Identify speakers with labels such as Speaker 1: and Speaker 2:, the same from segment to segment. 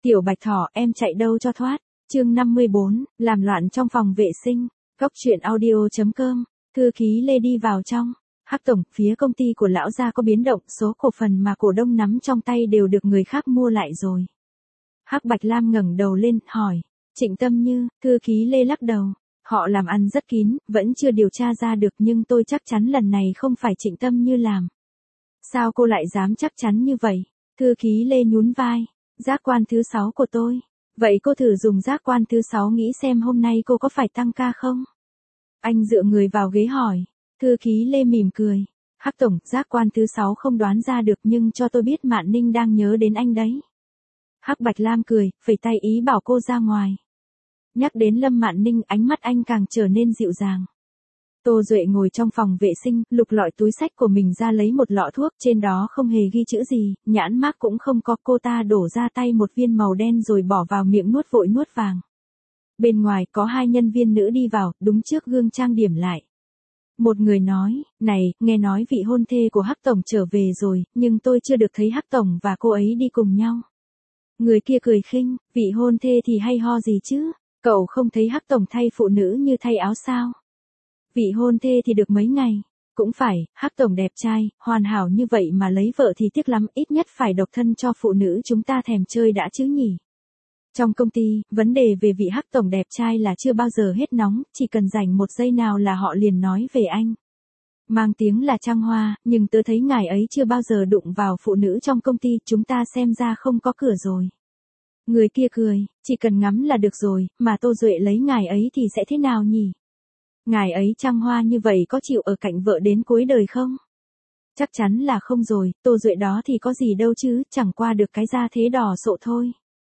Speaker 1: Tiểu Bạch Thỏ, em chạy đâu cho thoát. Chương 54, làm loạn trong phòng vệ sinh. Góc truyện audio.com. Thư ký Lê đi vào trong. Hắc tổng, phía công ty của lão gia có biến động, số cổ phần mà cổ đông nắm trong tay đều được người khác mua lại rồi. Hắc Bạch Lam ngẩng đầu lên, hỏi. Trịnh Tâm Như, thư ký Lê lắc đầu. Họ làm ăn rất kín, vẫn chưa điều tra ra được, nhưng tôi chắc chắn lần này không phải Trịnh Tâm Như làm. Sao cô lại dám chắc chắn như vậy? Thư ký Lê nhún vai. Giác quan thứ 6 của tôi. Vậy cô thử dùng giác quan thứ 6 nghĩ xem hôm nay cô có phải tăng ca không? Anh dựa người vào ghế hỏi. Thư ký Lê mỉm cười. Hắc tổng, giác quan thứ 6 không đoán ra được, nhưng cho tôi biết Mạn Ninh đang nhớ đến anh đấy. Hắc Bạch Lam cười, phẩy tay ý bảo cô ra ngoài. Nhắc đến Lâm Mạn Ninh, ánh mắt anh càng trở nên dịu dàng. Tô Duệ ngồi trong phòng vệ sinh, lục lọi túi xách của mình ra lấy một lọ thuốc, trên đó không hề ghi chữ gì, nhãn mác cũng không có, cô ta đổ ra tay một viên màu đen rồi bỏ vào miệng nuốt vội nuốt vàng. Bên ngoài có hai nhân viên nữ đi vào, đúng trước gương trang điểm lại. Một người nói, này, nghe nói vị hôn thê của Hắc tổng trở về rồi, nhưng tôi chưa được thấy Hắc tổng và cô ấy đi cùng nhau. Người kia cười khinh, vị hôn thê thì hay ho gì chứ, cậu không thấy Hắc tổng thay phụ nữ như thay áo sao? Vị hôn thê thì được mấy ngày, cũng phải, Hắc tổng đẹp trai, hoàn hảo như vậy mà lấy vợ thì tiếc lắm, ít nhất phải độc thân cho phụ nữ chúng ta thèm chơi đã chứ nhỉ. Trong công ty, vấn đề về vị Hắc tổng đẹp trai là chưa bao giờ hết nóng, chỉ cần rảnh một giây nào là họ liền nói về anh. Mang tiếng là Trang Hoa, nhưng tớ thấy ngài ấy chưa bao giờ đụng vào phụ nữ trong công ty, chúng ta xem ra không có cửa rồi. Người kia cười, chỉ cần ngắm là được rồi, mà Tô Duệ lấy ngài ấy thì sẽ thế nào nhỉ? Ngài ấy Trang Hoa như vậy có chịu ở cạnh vợ đến cuối đời không? Chắc chắn là không rồi, Tô Duệ đó thì có gì đâu chứ, chẳng qua được cái da thế đỏ sộ thôi.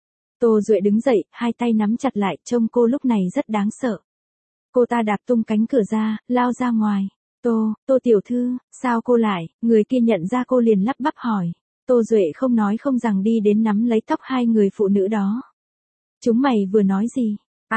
Speaker 1: Tô Duệ đứng dậy, hai tay nắm chặt lại, trông cô lúc này rất đáng sợ. Cô ta đạp tung cánh cửa ra, lao ra ngoài. Tô tiểu thư, sao cô lại? Người kia nhận ra cô liền lắp bắp hỏi. Tô Duệ không nói không rằng đi đến nắm lấy tóc hai người phụ nữ đó. Chúng mày vừa nói gì?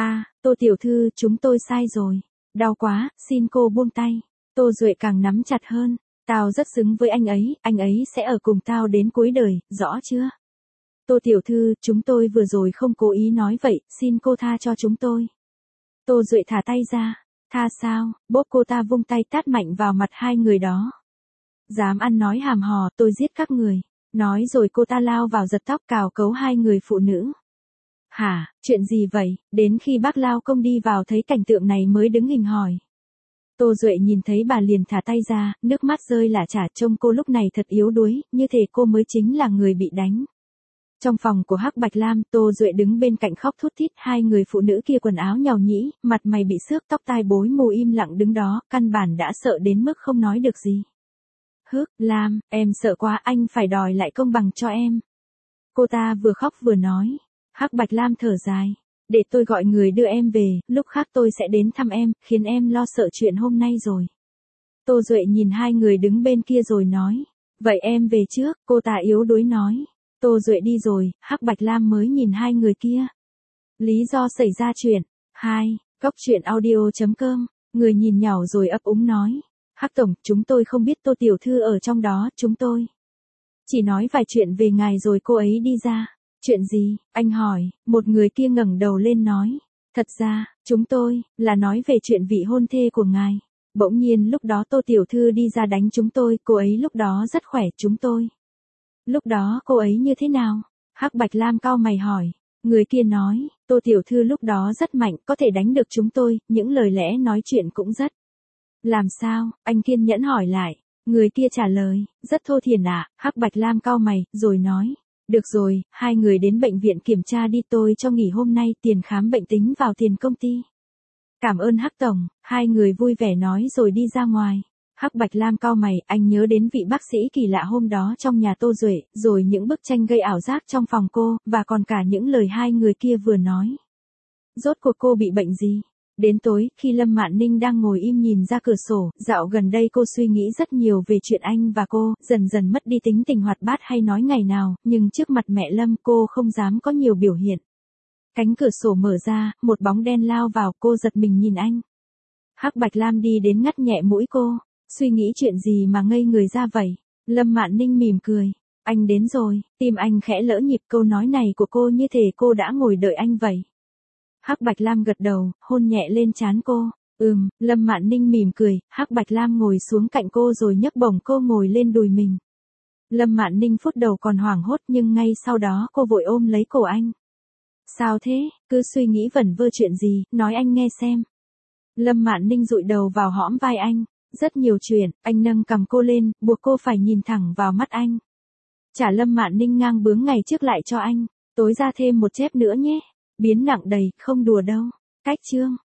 Speaker 1: Tô tiểu thư, chúng tôi sai rồi. Đau quá, xin cô buông tay. Tô Duệ càng nắm chặt hơn. Tao rất xứng với anh ấy sẽ ở cùng tao đến cuối đời, rõ chưa? Tô tiểu thư, chúng tôi vừa rồi không cố ý nói vậy, xin cô tha cho chúng tôi. Tô Duệ thả tay ra. Tha sao? Bốp cô ta vung tay tát mạnh vào mặt hai người đó. Dám ăn nói hàm hò, tôi giết các người. Nói rồi cô ta lao vào giật tóc cào cấu hai người phụ nữ. Hả, chuyện gì vậy? Đến khi bác lao công đi vào thấy cảnh tượng này mới đứng hình hỏi. Tô Duệ nhìn thấy bà liền thả tay ra, nước mắt rơi lả chả, trông cô lúc này thật yếu đuối, như thể cô mới chính là người bị đánh. Trong phòng của Hắc Bạch Lam, Tô Duệ đứng bên cạnh khóc thút thít, hai người phụ nữ kia quần áo nhàu nhĩ, mặt mày bị xước, tóc tai bối mù im lặng đứng đó, căn bản đã sợ đến mức không nói được gì. Lam, em sợ quá, anh phải đòi lại công bằng cho em. Cô ta vừa khóc vừa nói. Hắc Bạch Lam thở dài. Để tôi gọi người đưa em về, lúc khác tôi sẽ đến thăm em, khiến em lo sợ chuyện hôm nay rồi. Tô Duệ nhìn hai người đứng bên kia rồi nói. Vậy em về trước, cô ta yếu đuối nói. Tô Duệ đi rồi, Hắc Bạch Lam mới nhìn hai người kia. Lý do xảy ra chuyện. 2. Góc truyện audio.com. Người nhìn nhàu rồi ấp úng nói. Hắc tổng, chúng tôi không biết Tô tiểu thư ở trong đó, chúng tôi chỉ nói vài chuyện về ngài rồi cô ấy đi ra. Chuyện gì? Anh hỏi. Một người kia ngẩng đầu lên nói. Thật ra, chúng tôi là nói về chuyện vị hôn thê của ngài. Bỗng nhiên lúc đó Tô tiểu thư đi ra đánh chúng tôi, cô ấy lúc đó rất khỏe, chúng tôi. Lúc đó cô ấy như thế nào? Hắc Bạch Lam cau mày hỏi. Người kia nói, Tô tiểu thư lúc đó rất mạnh, có thể đánh được chúng tôi, những lời lẽ nói chuyện cũng rất. Làm sao? Anh kiên nhẫn hỏi lại. Người kia trả lời, rất thô thiển ạ. Hắc Bạch Lam cau mày, rồi nói. Được rồi, hai người đến bệnh viện kiểm tra đi, tôi cho nghỉ hôm nay, tiền khám bệnh tính vào tiền công ty. Cảm ơn Hắc tổng, hai người vui vẻ nói rồi đi ra ngoài. Hắc Bạch Lam cau mày, anh nhớ đến vị bác sĩ kỳ lạ hôm đó trong nhà Tô Duệ, rồi những bức tranh gây ảo giác trong phòng cô, và còn cả những lời hai người kia vừa nói. Rốt cuộc cô bị bệnh gì? Đến tối, khi Lâm Mạn Ninh đang ngồi im nhìn ra cửa sổ, dạo gần đây cô suy nghĩ rất nhiều về chuyện anh và cô, dần dần mất đi tính tình hoạt bát hay nói ngày nào, nhưng trước mặt mẹ Lâm cô không dám có nhiều biểu hiện. Cánh cửa sổ mở ra, một bóng đen lao vào, cô giật mình nhìn anh. Hắc Bạch Lam đi đến ngắt nhẹ mũi cô. Suy nghĩ chuyện gì mà ngây người ra vậy? Lâm Mạn Ninh mỉm cười. Anh đến rồi, tim anh khẽ lỡ nhịp, câu nói này của cô như thể cô đã ngồi đợi anh vậy. Hắc Bạch Lam gật đầu, hôn nhẹ lên trán cô. Lâm Mạn Ninh mỉm cười, Hắc Bạch Lam ngồi xuống cạnh cô rồi nhấc bổng cô ngồi lên đùi mình. Lâm Mạn Ninh phút đầu còn hoảng hốt nhưng ngay sau đó cô vội ôm lấy cổ anh. Sao thế, cứ suy nghĩ vẩn vơ chuyện gì, nói anh nghe xem. Lâm Mạn Ninh dụi đầu vào hõm vai anh. Rất nhiều chuyện, anh nâng cằm cô lên, buộc cô phải nhìn thẳng vào mắt anh. Trả Lâm Mạn Ninh ngang bướng ngày trước lại cho anh. Tối ra thêm một chép nữa nhé. Biến nặng đầy, không đùa đâu. Cách chương.